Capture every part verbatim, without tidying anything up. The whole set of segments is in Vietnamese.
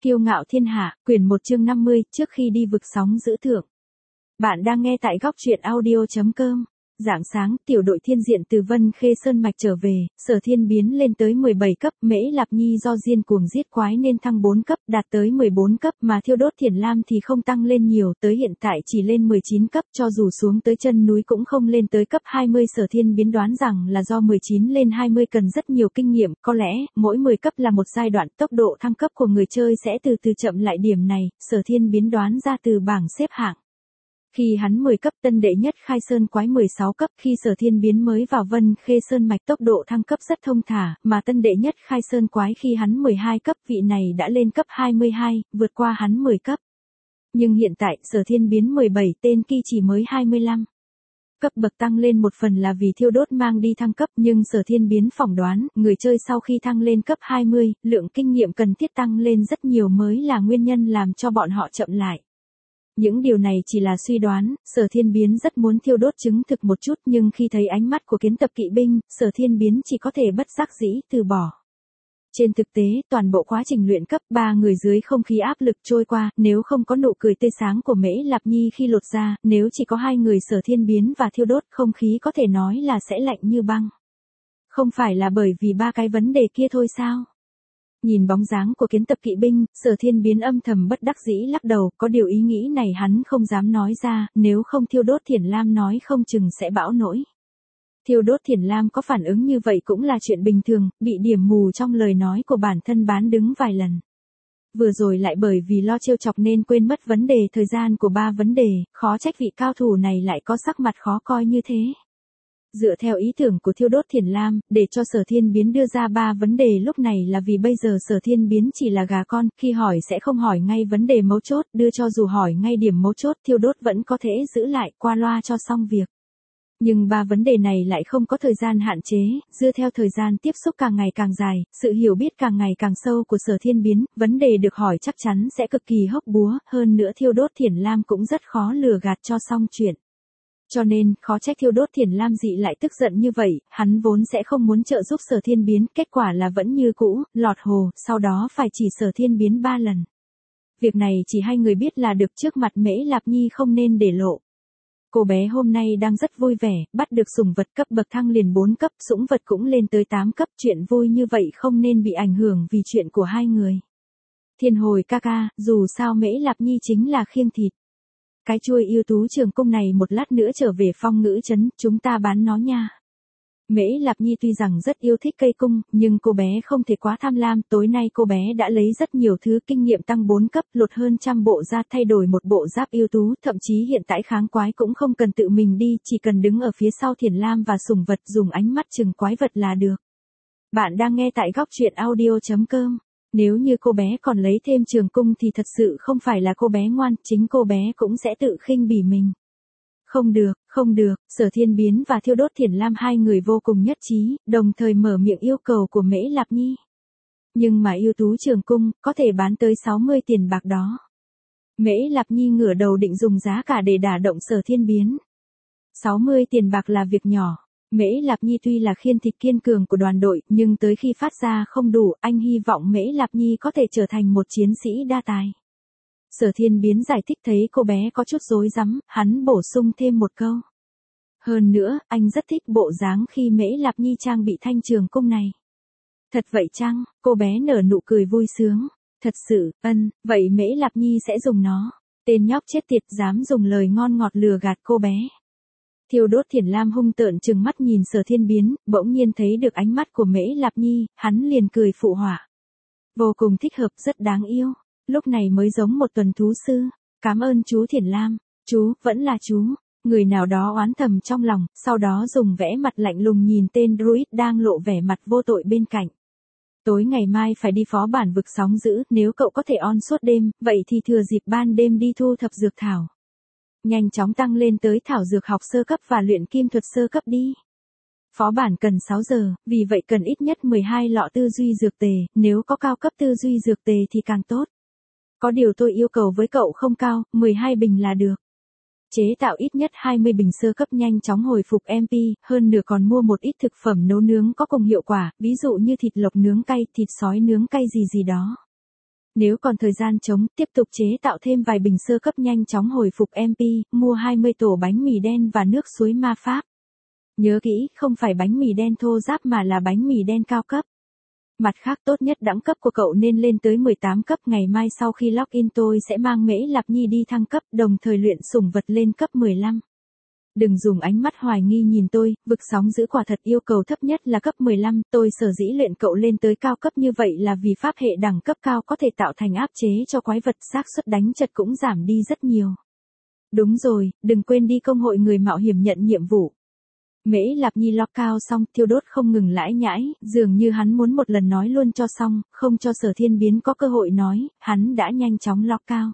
Kiêu ngạo thiên hạ, quyển một chương năm mươi, trước khi đi vực sóng giữ thượng. Bạn đang nghe tại góc truyện audio.com. Rạng sáng, tiểu đội thiên diện từ Vân Khê Sơn Mạch trở về, Sở Thiên biến lên tới mười bảy cấp, Mễ Lạp Nhi do diên cuồng giết quái nên thăng bốn cấp, đạt tới mười bốn cấp, mà Thiêu Đốt Thiền Lam thì không tăng lên nhiều, tới hiện tại chỉ lên mười chín cấp, cho dù xuống tới chân núi cũng không lên tới cấp hai mươi. Sở Thiên biến đoán rằng là do mười chín lên hai mươi cần rất nhiều kinh nghiệm, có lẽ mỗi mười cấp là một giai đoạn, tốc độ thăng cấp của người chơi sẽ từ từ chậm lại. Điểm này, Sở Thiên biến đoán ra từ bảng xếp hạng. Khi hắn mười cấp, tân đệ nhất khai sơn quái mười sáu cấp, khi Sở Thiên biến mới vào Vân Khê Sơn Mạch tốc độ thăng cấp rất thông thả, mà tân đệ nhất khai sơn quái khi hắn mười hai cấp, vị này đã lên cấp hai mươi hai, vượt qua hắn mười cấp. Nhưng hiện tại, Sở Thiên biến mười bảy, tên kia chỉ mới hai mươi lăm. Cấp bậc tăng lên một phần là vì Thiêu Đốt mang đi thăng cấp, nhưng Sở Thiên biến phỏng đoán, người chơi sau khi thăng lên cấp hai mươi, lượng kinh nghiệm cần thiết tăng lên rất nhiều mới là nguyên nhân làm cho bọn họ chậm lại. Những điều này chỉ là suy đoán, Sở Thiên biến rất muốn Thiêu Đốt chứng thực một chút, nhưng khi thấy ánh mắt của kiến tập kỵ binh, Sở Thiên biến chỉ có thể bất đắc dĩ từ bỏ. Trên thực tế, toàn bộ quá trình luyện cấp, ba người dưới không khí áp lực trôi qua, nếu không có nụ cười tươi sáng của Mễ Lạp Nhi khi lột ra, nếu chỉ có hai người Sở Thiên biến và Thiêu Đốt, không khí có thể nói là sẽ lạnh như băng. Không phải là bởi vì ba cái vấn đề kia thôi sao? Nhìn bóng dáng của kiến tập kỵ binh, Sở Thiên biến âm thầm bất đắc dĩ lắc đầu, có điều ý nghĩ này hắn không dám nói ra, nếu không Thiêu Đốt Thiền Lam nói không chừng sẽ bão nổi. Thiêu Đốt Thiền Lam có phản ứng như vậy cũng là chuyện bình thường, bị điểm mù trong lời nói của bản thân bán đứng vài lần. Vừa rồi lại bởi vì lo trêu chọc nên quên mất vấn đề thời gian của ba vấn đề, khó trách vị cao thủ này lại có sắc mặt khó coi như thế. Dựa theo ý tưởng của Thiêu Đốt Thiền Lam, để cho Sở Thiên biến đưa ra ba vấn đề lúc này là vì bây giờ Sở Thiên biến chỉ là gà con, khi hỏi sẽ không hỏi ngay vấn đề mấu chốt, đưa cho dù hỏi ngay điểm mấu chốt, Thiêu Đốt vẫn có thể giữ lại, qua loa cho xong việc. Nhưng ba vấn đề này lại không có thời gian hạn chế, dựa theo thời gian tiếp xúc càng ngày càng dài, sự hiểu biết càng ngày càng sâu của Sở Thiên biến, vấn đề được hỏi chắc chắn sẽ cực kỳ hóc búa, hơn nữa Thiêu Đốt Thiền Lam cũng rất khó lừa gạt cho xong chuyện. Cho nên, khó trách Thiêu Đốt Thiền Lam dị lại tức giận như vậy, hắn vốn sẽ không muốn trợ giúp Sở Thiên biến, kết quả là vẫn như cũ, lọt hồ, sau đó phải chỉ Sở Thiên biến ba lần. Việc này chỉ hai người biết là được, trước mặt Mễ Lạp Nhi không nên để lộ. Cô bé hôm nay đang rất vui vẻ, bắt được sủng vật cấp bậc thăng liền bốn cấp, sủng vật cũng lên tới tám cấp, chuyện vui như vậy không nên bị ảnh hưởng vì chuyện của hai người. Thiên hồi ca ca, dù sao Mễ Lạp Nhi chính là khiêng thịt. Cái chuôi yêu tú trường cung này một lát nữa trở về Phong Ngữ trấn, chúng ta bán nó nha. Mễ Lạp Nhi tuy rằng rất yêu thích cây cung, nhưng cô bé không thể quá tham lam, tối nay cô bé đã lấy rất nhiều thứ kinh nghiệm tăng bốn cấp, lột hơn trăm bộ da, thay đổi một bộ giáp yêu tú, thậm chí hiện tại kháng quái cũng không cần tự mình đi, chỉ cần đứng ở phía sau Thiền Lam và sủng vật dùng ánh mắt chừng quái vật là được. Bạn đang nghe tại góc truyện audio.com. Nếu như cô bé còn lấy thêm trường cung thì thật sự không phải là cô bé ngoan, chính cô bé cũng sẽ tự khinh bỉ mình. Không được, không được, Sở Thiên biến và Thiêu Đốt Thiền Lam hai người vô cùng nhất trí, đồng thời mở miệng yêu cầu của Mễ Lạp Nhi. Nhưng mà yêu tú trường cung, có thể bán tới sáu mươi tiền bạc đó. Mễ Lạp Nhi ngửa đầu định dùng giá cả để đả động Sở Thiên biến. sáu mươi tiền bạc là việc nhỏ. Mễ Lạp Nhi tuy là khiên thịt kiên cường của đoàn đội, nhưng tới khi phát ra không đủ, anh hy vọng Mễ Lạp Nhi có thể trở thành một chiến sĩ đa tài. Sở Thiên biến giải thích thấy cô bé có chút rối rắm, hắn bổ sung thêm một câu. Hơn nữa, anh rất thích bộ dáng khi Mễ Lạp Nhi trang bị thanh trường cung này. Thật vậy chăng? Cô bé nở nụ cười vui sướng. Thật sự, ân, vậy Mễ Lạp Nhi sẽ dùng nó. Tên nhóc chết tiệt dám dùng lời ngon ngọt lừa gạt cô bé. Thiêu Đốt Thiền Lam hung tợn trừng mắt nhìn Sở Thiên biến, bỗng nhiên thấy được ánh mắt của Mễ Lạp Nhi, hắn liền cười phụ họa. Vô cùng thích hợp, rất đáng yêu. Lúc này mới giống một tuần thú sư. Cảm ơn chú Thiền Lam. Chú, vẫn là chú. Người nào đó oán thầm trong lòng, sau đó dùng vẽ mặt lạnh lùng nhìn tên druid đang lộ vẻ mặt vô tội bên cạnh. Tối ngày mai phải đi phó bản vực sóng giữ, nếu cậu có thể on suốt đêm, vậy thì thừa dịp ban đêm đi thu thập dược thảo. Nhanh chóng tăng lên tới thảo dược học sơ cấp và luyện kim thuật sơ cấp đi. Phó bản cần sáu giờ, vì vậy cần ít nhất mười hai lọ tư duy dược tề, nếu có cao cấp tư duy dược tề thì càng tốt. Có điều tôi yêu cầu với cậu không cao, mười hai bình là được. Chế tạo ít nhất hai mươi bình sơ cấp nhanh chóng hồi phục em pê, hơn nữa còn mua một ít thực phẩm nấu nướng có cùng hiệu quả, ví dụ như thịt lộc nướng cay, thịt sói nướng cay gì gì đó. Nếu còn thời gian trống, tiếp tục chế tạo thêm vài bình sơ cấp nhanh chóng hồi phục em pê, mua hai mươi tổ bánh mì đen và nước suối ma pháp. Nhớ kỹ, không phải bánh mì đen thô ráp mà là bánh mì đen cao cấp. Mặt khác tốt nhất đẳng cấp của cậu nên lên tới mười tám cấp, ngày mai sau khi login tôi sẽ mang Mễ Lạp Nhi đi thăng cấp, đồng thời luyện sủng vật lên cấp mười lăm. Đừng dùng ánh mắt hoài nghi nhìn tôi, vực sóng giữ quả thật yêu cầu thấp nhất là cấp mười lăm, tôi sở dĩ luyện cậu lên tới cao cấp như vậy là vì pháp hệ đẳng cấp cao có thể tạo thành áp chế cho quái vật, xác suất đánh chật cũng giảm đi rất nhiều. Đúng rồi, đừng quên đi công hội người mạo hiểm nhận nhiệm vụ. Mễ Lạp Nhi lock cao xong, Thiêu Đốt không ngừng lãi nhãi, dường như hắn muốn một lần nói luôn cho xong, không cho Sở Thiên Biến có cơ hội nói, hắn đã nhanh chóng lock cao.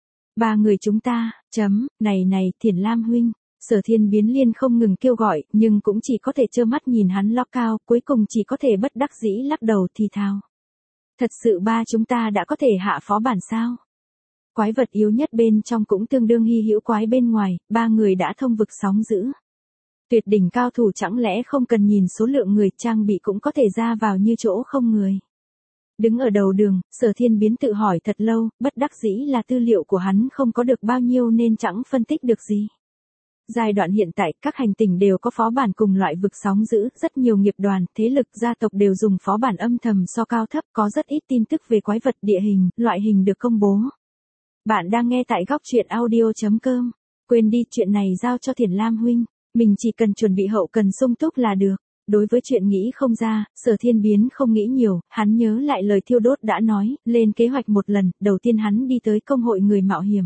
Ba người chúng ta, chấm, này này, Thiển Lam huynh. Sở Thiên Biến liên không ngừng kêu gọi, nhưng cũng chỉ có thể trơ mắt nhìn hắn lock cao, cuối cùng chỉ có thể bất đắc dĩ lắc đầu thì thào. Thật sự ba chúng ta đã có thể hạ phó bản sao? Quái vật yếu nhất bên trong cũng tương đương hy hữu quái bên ngoài, ba người đã thông vực sóng dữ. Tuyệt đỉnh cao thủ chẳng lẽ không cần nhìn số lượng người trang bị cũng có thể ra vào như chỗ không người. Đứng ở đầu đường, Sở Thiên Biến tự hỏi thật lâu, bất đắc dĩ là tư liệu của hắn không có được bao nhiêu nên chẳng phân tích được gì. Giai đoạn hiện tại, các hành tinh đều có phó bản cùng loại vực sóng dữ, rất nhiều nghiệp đoàn, thế lực, gia tộc đều dùng phó bản âm thầm so cao thấp, có rất ít tin tức về quái vật, địa hình, loại hình được công bố. Bạn đang nghe tại góc truyện audio chấm com. Quên đi, chuyện này giao cho Thiển Lam huynh, mình chỉ cần chuẩn bị hậu cần sung túc là được. Đối với chuyện nghĩ không ra, Sở Thiên Biến không nghĩ nhiều, hắn nhớ lại lời Thiêu Đốt đã nói, lên kế hoạch một lần, đầu tiên hắn đi tới công hội người mạo hiểm.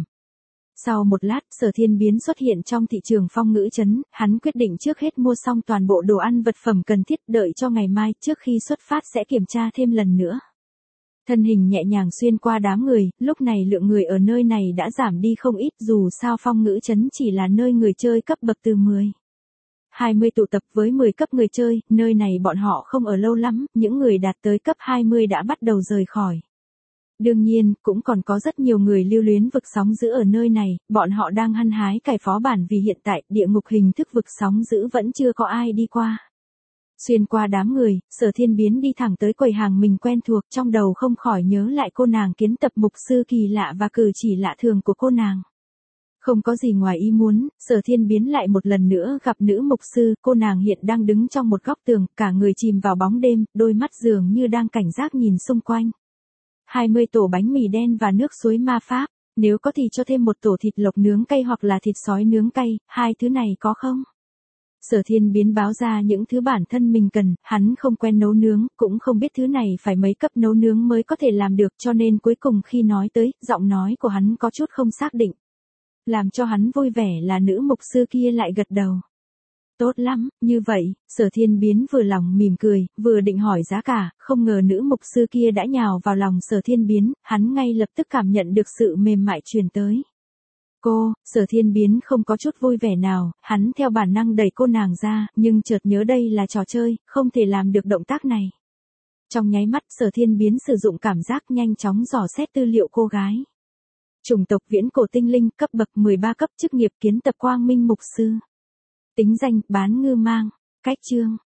Sau một lát, Sở Thiên Biến xuất hiện trong thị trường phong ngữ trấn, hắn quyết định trước hết mua xong toàn bộ đồ ăn vật phẩm cần thiết, đợi cho ngày mai, trước khi xuất phát sẽ kiểm tra thêm lần nữa. Thân hình nhẹ nhàng xuyên qua đám người, lúc này lượng người ở nơi này đã giảm đi không ít, dù sao phong ngữ trấn chỉ là nơi người chơi cấp bậc từ mười. hai mươi tụ tập với mười cấp người chơi, nơi này bọn họ không ở lâu lắm, những người đạt tới cấp hai mươi đã bắt đầu rời khỏi. Đương nhiên, cũng còn có rất nhiều người lưu luyến vực sóng dữ ở nơi này, bọn họ đang hăng hái cày phó bản vì hiện tại, địa ngục hình thức vực sóng dữ vẫn chưa có ai đi qua. Xuyên qua đám người, Sở Thiên Biến đi thẳng tới quầy hàng mình quen thuộc, trong đầu không khỏi nhớ lại cô nàng kiến tập mục sư kỳ lạ và cử chỉ lạ thường của cô nàng. Không có gì ngoài ý muốn, Sở Thiên Biến lại một lần nữa gặp nữ mục sư, cô nàng hiện đang đứng trong một góc tường, cả người chìm vào bóng đêm, đôi mắt dường như đang cảnh giác nhìn xung quanh. hai mươi tổ bánh mì đen và nước suối ma pháp, nếu có thì cho thêm một tổ thịt lộc nướng cay hoặc là thịt sói nướng cay, hai thứ này có không? Sở Thiên Biến báo ra những thứ bản thân mình cần, hắn không quen nấu nướng, cũng không biết thứ này phải mấy cấp nấu nướng mới có thể làm được, cho nên cuối cùng khi nói tới, giọng nói của hắn có chút không xác định. Làm cho hắn vui vẻ là nữ mục sư kia lại gật đầu. Tốt lắm, như vậy, Sở Thiên Biến vừa lòng mỉm cười, vừa định hỏi giá cả, không ngờ nữ mục sư kia đã nhào vào lòng Sở Thiên Biến, hắn ngay lập tức cảm nhận được sự mềm mại truyền tới. Cô, Sở Thiên Biến không có chút vui vẻ nào, hắn theo bản năng đẩy cô nàng ra, nhưng chợt nhớ đây là trò chơi, không thể làm được động tác này. Trong nháy mắt, Sở Thiên Biến sử dụng cảm giác nhanh chóng dò xét tư liệu cô gái. Chủng tộc viễn cổ tinh linh, cấp bậc mười ba cấp, chức nghiệp kiến tập quang minh mục sư. Tính danh, bán ngư mang. Cách chương,